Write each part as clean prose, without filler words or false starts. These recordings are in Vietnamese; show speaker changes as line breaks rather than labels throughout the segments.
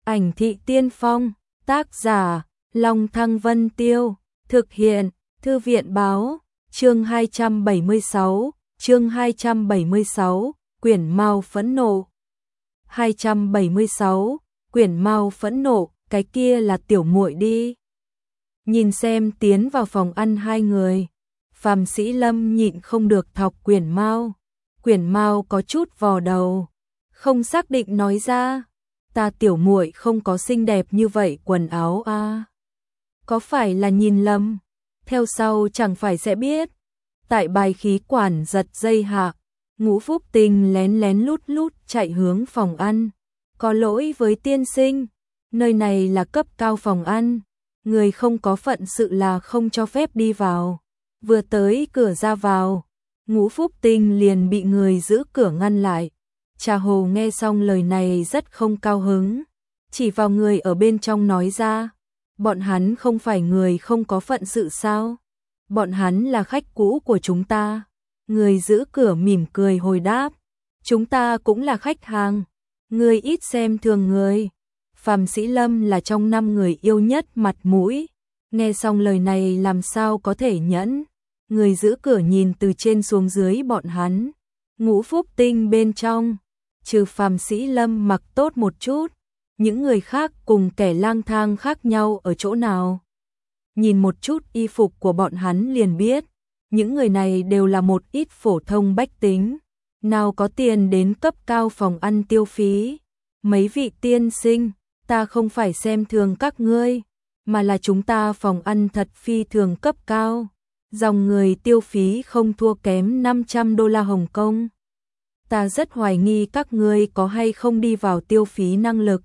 Ảnh thị tiên phong, tác giả, Long Thăng Vân Tiêu, thực hiện, Thư viện báo, chương 276, quyển Mao phẫn nộ. 276, quyển Mao phẫn nộ, cái kia là tiểu muội đi. Nhìn xem tiến vào phòng ăn hai người, Phạm Sĩ Lâm nhịn không được thọc quyển Mao. Quyển Mao có chút vò đầu, không xác định nói ra, ta tiểu muội không có xinh đẹp như vậy quần áo a. Có phải là nhìn lầm? Theo sau chẳng phải sẽ biết. Tại bài khí quản giật dây hạ, Ngũ Phúc Tình lén lén lút lút chạy hướng phòng ăn. Có lỗi với tiên sinh, nơi này là cấp cao phòng ăn, người không có phận sự là không cho phép đi vào. Vừa tới cửa ra vào, Ngũ Phúc Tình liền bị người giữ cửa ngăn lại. Trà Hồ nghe xong lời này rất không cao hứng, chỉ vào người ở bên trong nói ra, bọn hắn không phải người không có phận sự sao? Bọn hắn là khách cũ của chúng ta. Người giữ cửa mỉm cười hồi đáp, chúng ta cũng là khách hàng, người ít xem thường người. Phạm Sĩ Lâm là trong 5 người yêu nhất mặt mũi, nghe xong lời này làm sao có thể nhẫn. Người giữ cửa nhìn từ trên xuống dưới bọn hắn, Ngũ Phúc Tinh bên trong, trừ Phạm Sĩ Lâm mặc tốt một chút, những người khác cùng kẻ lang thang khác nhau ở chỗ nào. Nhìn một chút y phục của bọn hắn liền biết, những người này đều là một ít phổ thông bách tính, nào có tiền đến cấp cao phòng ăn tiêu phí. Mấy vị tiên sinh, ta không phải xem thường các ngươi, mà là chúng ta phòng ăn thật phi thường cấp cao, dòng người tiêu phí không thua kém $500 Hồng Kông. Ta rất hoài nghi các ngươi có hay không đi vào tiêu phí năng lực.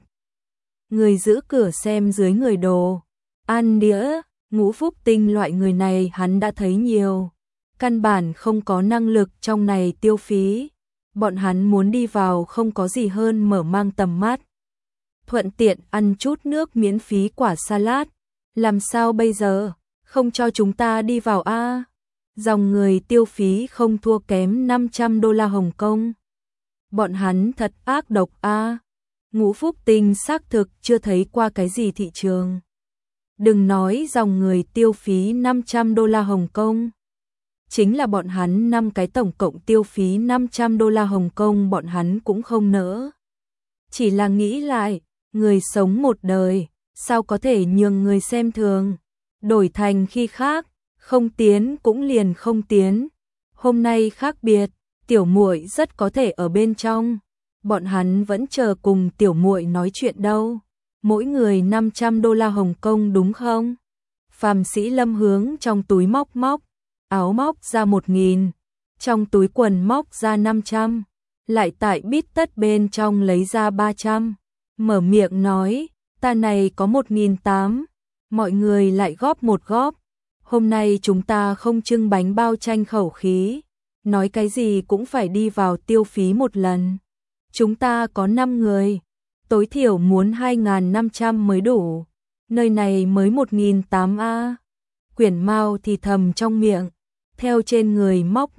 Người giữ cửa xem dưới người đồ ăn đĩa, Ngũ Phúc Tinh loại người này hắn đã thấy nhiều, căn bản không có năng lực trong này tiêu phí. Bọn hắn muốn đi vào không có gì hơn mở mang tầm mắt, thuận tiện ăn chút nước miễn phí quả salad. Làm sao bây giờ, không cho chúng ta đi vào a? Dòng người tiêu phí không thua kém $500 Hồng Kông. Bọn hắn thật ác độc a. Ngũ Phúc Tinh xác thực chưa thấy qua cái gì thị trường. Đừng nói dòng người tiêu phí $500 Hồng Kông. Chính là bọn hắn 5 cái tổng cộng tiêu phí $500 Hồng Kông bọn hắn cũng không nỡ. Chỉ là nghĩ lại, người sống một đời, sao có thể nhường người xem thường. Đổi thành khi khác, không tiến cũng liền không tiến. Hôm nay khác biệt, tiểu muội rất có thể ở bên trong. Bọn hắn vẫn chờ cùng tiểu muội nói chuyện đâu. Mỗi người $500 Hồng Kông đúng không? Phạm Sĩ Lâm hướng trong túi móc, áo móc ra 1.000, trong túi quần móc ra 500, lại tại bít tất bên trong lấy ra 300, mở miệng nói, ta này có 1.800, mọi người lại góp một góp. Hôm nay chúng ta không trưng bánh bao tranh khẩu khí, nói cái gì cũng phải đi vào tiêu phí một lần. Chúng ta có 5 người, tối thiểu muốn 2.500 mới đủ, nơi này mới 1.800 a. Quyển Mao thì thầm trong miệng, theo trên người móc,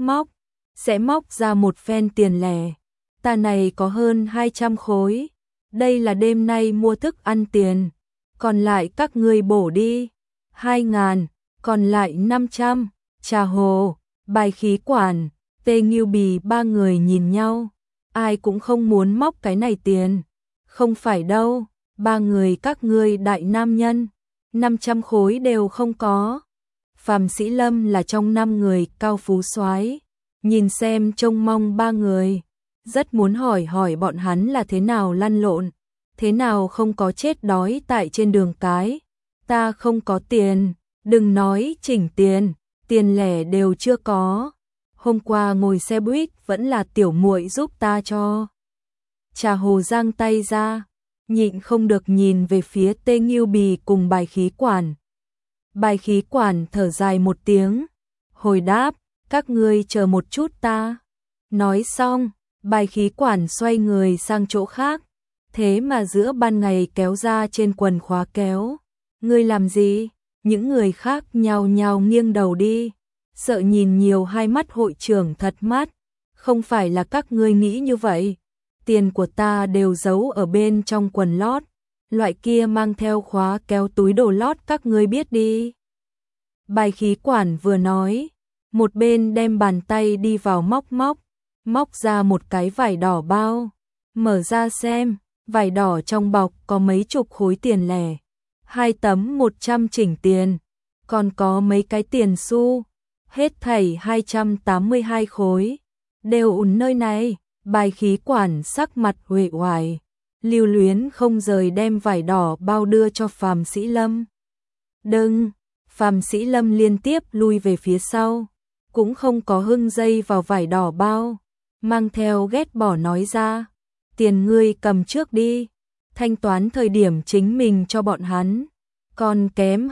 sẽ móc ra một phen tiền lẻ. Ta này có hơn 200 khối, đây là đêm nay mua thức ăn tiền, còn lại các ngươi bổ đi, 2.000, còn lại 500. Trà Hồ, bài khí quản, Tê Nghiêu Bì 3 người nhìn nhau, ai cũng không muốn móc cái này tiền. Không phải đâu, 3 người các ngươi đại nam nhân, 500 khối đều không có. Phạm Sĩ Lâm là trong 5 người cao phú soái, nhìn xem trông mong 3 người, rất muốn hỏi bọn hắn là thế nào lăn lộn, thế nào không có chết đói tại trên đường cái. Ta không có tiền, đừng nói chỉnh tiền, tiền lẻ đều chưa có. Hôm qua ngồi xe buýt vẫn là tiểu muội giúp ta cho. Trà Hồ giang tay ra, nhịn không được nhìn về phía Tê Nghiêu Bì cùng bài khí quản. Bài khí quản thở dài một tiếng, hồi đáp, các ngươi chờ một chút ta. Nói xong, bài khí quản xoay người sang chỗ khác, thế mà giữa ban ngày kéo ra trên quần khóa kéo. Ngươi làm gì? Những người khác nhao nhao nghiêng đầu đi, sợ nhìn nhiều hai mắt hội trưởng thật mắt. Không phải là các ngươi nghĩ như vậy, tiền của ta đều giấu ở bên trong quần lót, loại kia mang theo khóa kéo túi đồ lót các ngươi biết đi. Bài khí quản vừa nói, một bên đem bàn tay đi vào móc ra một cái vải đỏ bao, mở ra xem, vải đỏ trong bọc có mấy chục khối tiền lẻ, 2 tấm 100 chỉnh tiền, còn có mấy cái tiền xu, hết thảy 282 khối, đều ùn nơi này. Bài khí quản sắc mặt uể oải, lưu luyến không rời đem vải đỏ bao đưa cho Phàm Sĩ Lâm. Đừng! Phàm Sĩ Lâm liên tiếp lui về phía sau, cũng không có hưng dây vào vải đỏ bao, mang theo ghét bỏ nói ra, tiền ngươi cầm trước đi, thanh toán thời điểm chính mình cho bọn hắn, còn kém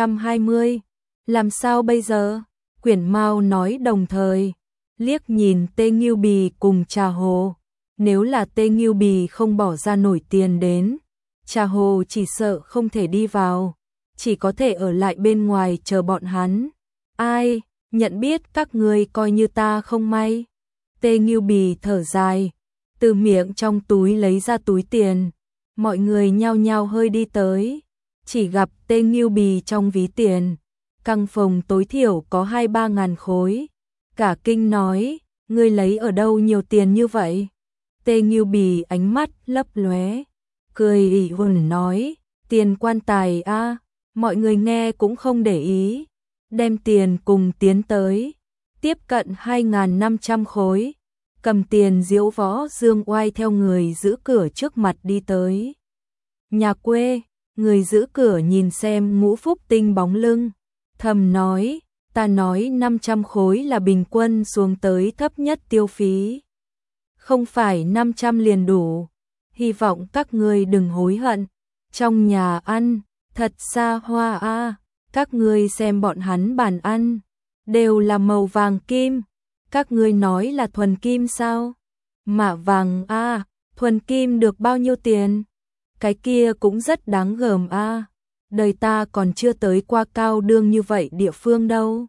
220, làm sao bây giờ? Quyển Mao nói đồng thời, liếc nhìn Tê Nghiêu Bì cùng Trà Hồ, nếu là Tê Nghiêu Bì không bỏ ra nổi tiền đến, Trà Hồ chỉ sợ không thể đi vào, chỉ có thể ở lại bên ngoài chờ bọn hắn. Ai, nhận biết các ngươi coi như ta không may. Tê Nghiêu Bì thở dài, từ miệng trong túi lấy ra túi tiền, mọi người nhao nhao hơi đi tới, chỉ gặp Tê Nghiêu Bì trong ví tiền, căng phòng tối thiểu có 2-3 ngàn khối. Cả kinh nói, ngươi lấy ở đâu nhiều tiền như vậy? Tê Nghiêu Bì ánh mắt lấp lóe, cười ỉ ồn nói, tiền quan tài a. Mọi người nghe cũng không để ý, đem tiền cùng tiến tới, tiếp cận 2.500 khối, cầm tiền diễu võ dương oai theo người giữ cửa trước mặt đi tới. Nhà quê, người giữ cửa nhìn xem Ngũ Phúc Tinh bóng lưng, thầm nói, ta nói 500 khối là bình quân xuống tới thấp nhất tiêu phí. Không phải 500 liền đủ, hy vọng các ngươi đừng hối hận, trong nhà ăn, thật xa hoa a, các ngươi xem bọn hắn bàn ăn, đều là màu vàng kim, các ngươi nói là thuần kim sao? Mạ vàng a, thuần kim được bao nhiêu tiền? Cái kia cũng rất đáng gờm a, đời ta còn chưa tới qua cao đương như vậy địa phương đâu.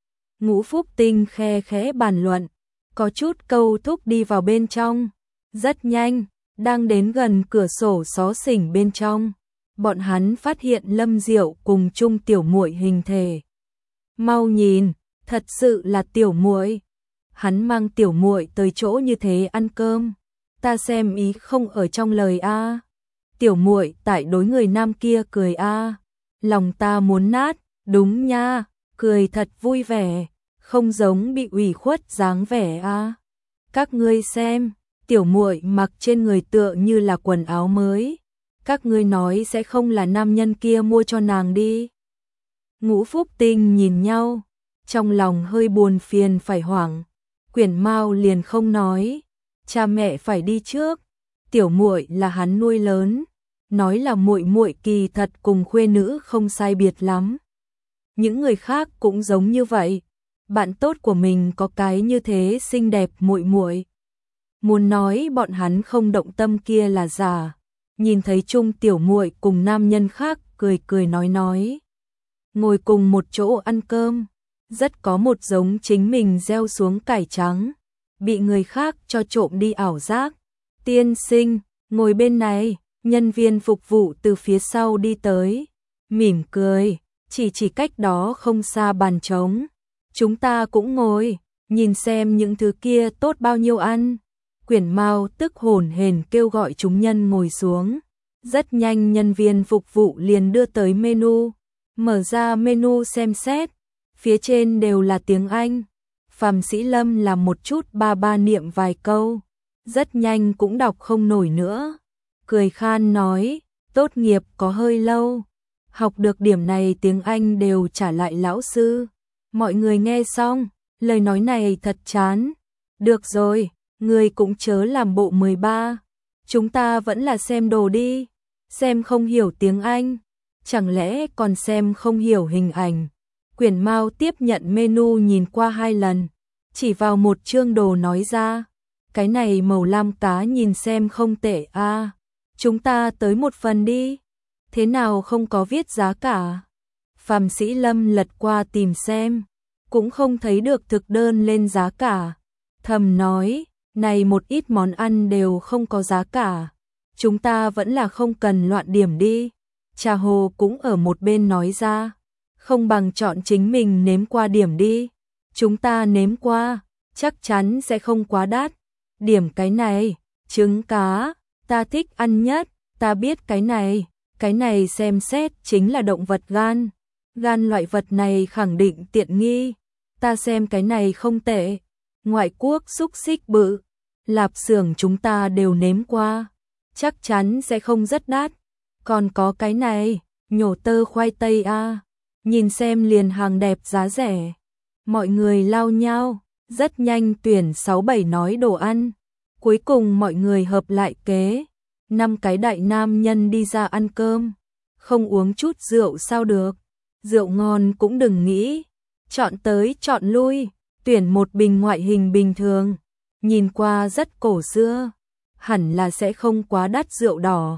Ngũ Phúc Tinh khe khẽ bàn luận, có chút câu thúc đi vào bên trong, rất nhanh, đang đến gần cửa sổ xó xỉnh bên trong. Bọn hắn phát hiện Lâm Diệu cùng chung tiểu muội hình thể. Mau nhìn, thật sự là tiểu muội. Hắn mang tiểu muội tới chỗ như thế ăn cơm, ta xem ý không ở trong lời a. Tiểu muội tại đối người nam kia cười a, lòng ta muốn nát, đúng nha, cười thật vui vẻ, không giống bị ủy khuất dáng vẻ a. Các ngươi xem, tiểu muội mặc trên người tựa như là quần áo mới. Các ngươi nói sẽ không là nam nhân kia mua cho nàng đi. Ngũ Phúc Tinh nhìn nhau, trong lòng hơi buồn phiền phải hoảng. Quyển Mao liền không nói, cha mẹ phải đi trước, tiểu muội là hắn nuôi lớn, nói là muội muội kỳ thật cùng khuê nữ không sai biệt lắm. Những người khác cũng giống như vậy, bạn tốt của mình có cái như thế xinh đẹp muội muội. Muốn nói bọn hắn không động tâm kia là giả. Nhìn thấy chung tiểu muội cùng nam nhân khác cười cười nói, ngồi cùng một chỗ ăn cơm, rất có một giống chính mình gieo xuống cải trắng, bị người khác cho trộm đi ảo giác. Tiên sinh, ngồi bên này, nhân viên phục vụ từ phía sau đi tới, mỉm cười, chỉ cách đó không xa bàn trống. Chúng ta cũng ngồi, nhìn xem những thứ kia tốt bao nhiêu ăn. Quyển Mao tức hồn hển kêu gọi chúng nhân ngồi xuống. Rất nhanh nhân viên phục vụ liền đưa tới menu. Mở ra menu xem xét. Phía trên đều là tiếng Anh. Phàm Sĩ Lâm làm một chút ba niệm vài câu. Rất nhanh cũng đọc không nổi nữa. Cười khan nói, tốt nghiệp có hơi lâu. Học được điểm này tiếng Anh đều trả lại lão sư. Mọi người nghe xong, lời nói này thật chán. Được rồi. Ngươi cũng chớ làm bộ 13, chúng ta vẫn là xem đồ đi, xem không hiểu tiếng Anh, chẳng lẽ còn xem không hiểu hình ảnh. Quyển Mao tiếp nhận menu nhìn qua 2 lần, chỉ vào một chương đồ nói ra, cái này màu lam cá nhìn xem không tệ a, chúng ta tới một phần đi, thế nào không có viết giá cả. Phàm Sĩ Lâm lật qua tìm xem, cũng không thấy được thực đơn lên giá cả, thầm nói, này một ít món ăn đều không có giá cả, chúng ta vẫn là không cần loạn điểm đi. Trà Hồ cũng ở một bên nói ra, không bằng chọn chính mình nếm qua điểm đi. Chúng ta nếm qua, chắc chắn sẽ không quá đắt. Điểm cái này, trứng cá, ta thích ăn nhất, ta biết cái này xem xét chính là động vật gan. Gan loại vật này khẳng định tiện nghi, ta xem cái này không tệ. Ngoại quốc xúc xích bự, lạp xưởng chúng ta đều nếm qua, chắc chắn sẽ không rất đắt. Còn có cái này, nhổ tơ khoai tây a, nhìn xem liền hàng đẹp giá rẻ. Mọi người lao nhau, rất nhanh tuyển 6-7 nói đồ ăn. Cuối cùng mọi người hợp lại kế, 5 cái đại nam nhân đi ra ăn cơm. Không uống chút rượu sao được, rượu ngon cũng đừng nghĩ. Chọn tới chọn lui, tuyển một bình ngoại hình bình thường, nhìn qua rất cổ xưa, hẳn là sẽ không quá đắt rượu đỏ.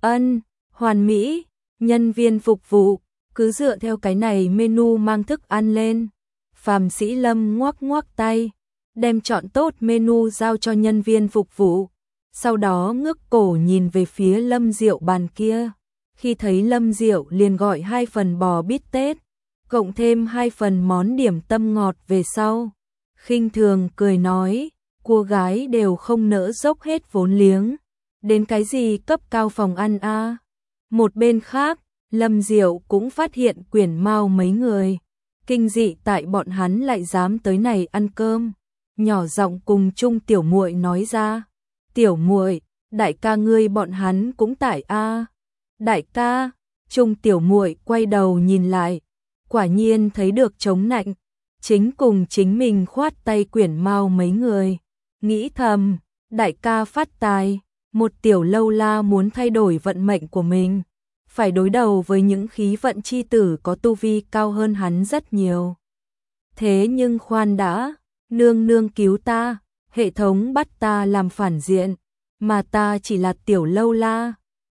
Hoàn mỹ, nhân viên phục vụ, cứ dựa theo cái này menu mang thức ăn lên. Phàm Sĩ Lâm ngoắc ngoắc tay, đem chọn tốt menu giao cho nhân viên phục vụ. Sau đó ngước cổ nhìn về phía Lâm Diệu bàn kia. Khi thấy Lâm Diệu liền gọi 2 phần bò bít tết, cộng thêm 2 phần món điểm tâm ngọt về sau. Khinh thường cười nói, cô gái đều không nỡ dốc hết vốn liếng. Đến cái gì cấp cao phòng ăn a? Một bên khác, Lâm Diệu cũng phát hiện Quyển Mao mấy người. Kinh dị tại bọn hắn lại dám tới này ăn cơm. Nhỏ giọng cùng Trung tiểu muội nói ra. Tiểu muội, đại ca ngươi bọn hắn cũng tại a. Đại ca, Trung tiểu muội quay đầu nhìn lại, quả nhiên thấy được chống nạnh, chính cùng chính mình khoát tay Quyển Mao mấy người. Nghĩ thầm, đại ca phát tài, một tiểu lâu la muốn thay đổi vận mệnh của mình, phải đối đầu với những khí vận chi tử có tu vi cao hơn hắn rất nhiều. Thế nhưng khoan đã, nương nương cứu ta, hệ thống bắt ta làm phản diện, mà ta chỉ là tiểu lâu la,